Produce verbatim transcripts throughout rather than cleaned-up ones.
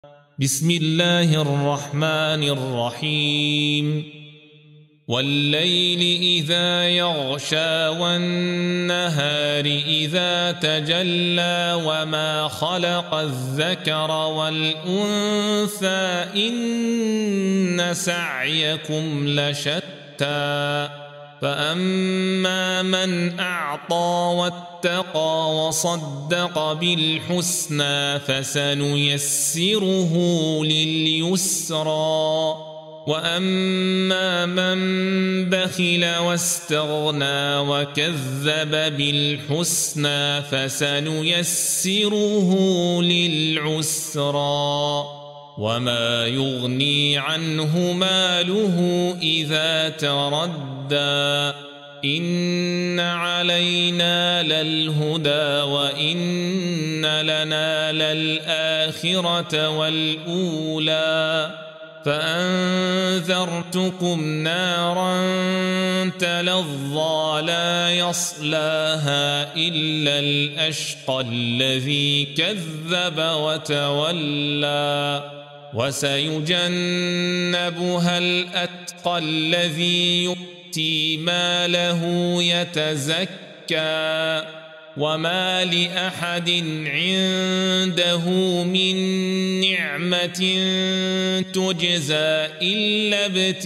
بسم الله الرحمن الرحيم والليل إذا يغشى والنهار إذا تجلى وما خلق الذكر والأنثى إن سعيكم لشتى فأما من أعطى واتقى وصدق بالحسنى فسنيسره لليسرى وأما من بخل واستغنى وكذب بالحسنى فسنيسره للعسرى وما يغني عنه ماله إذا تردى إن علينا للهدى وإن لنا للآخرة والأولى فأنذرتكم نارا تلظى لا يصلاها إلا الأشقى الذي كذب وتولى وسيجنبها الأتقى الذي يؤتي ماله يتزكى وما لأحد عنده من نعمة تجزى إلا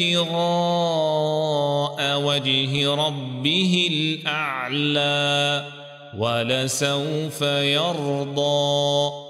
ابتغاء وجه ربه الأعلى ولسوف يرضى.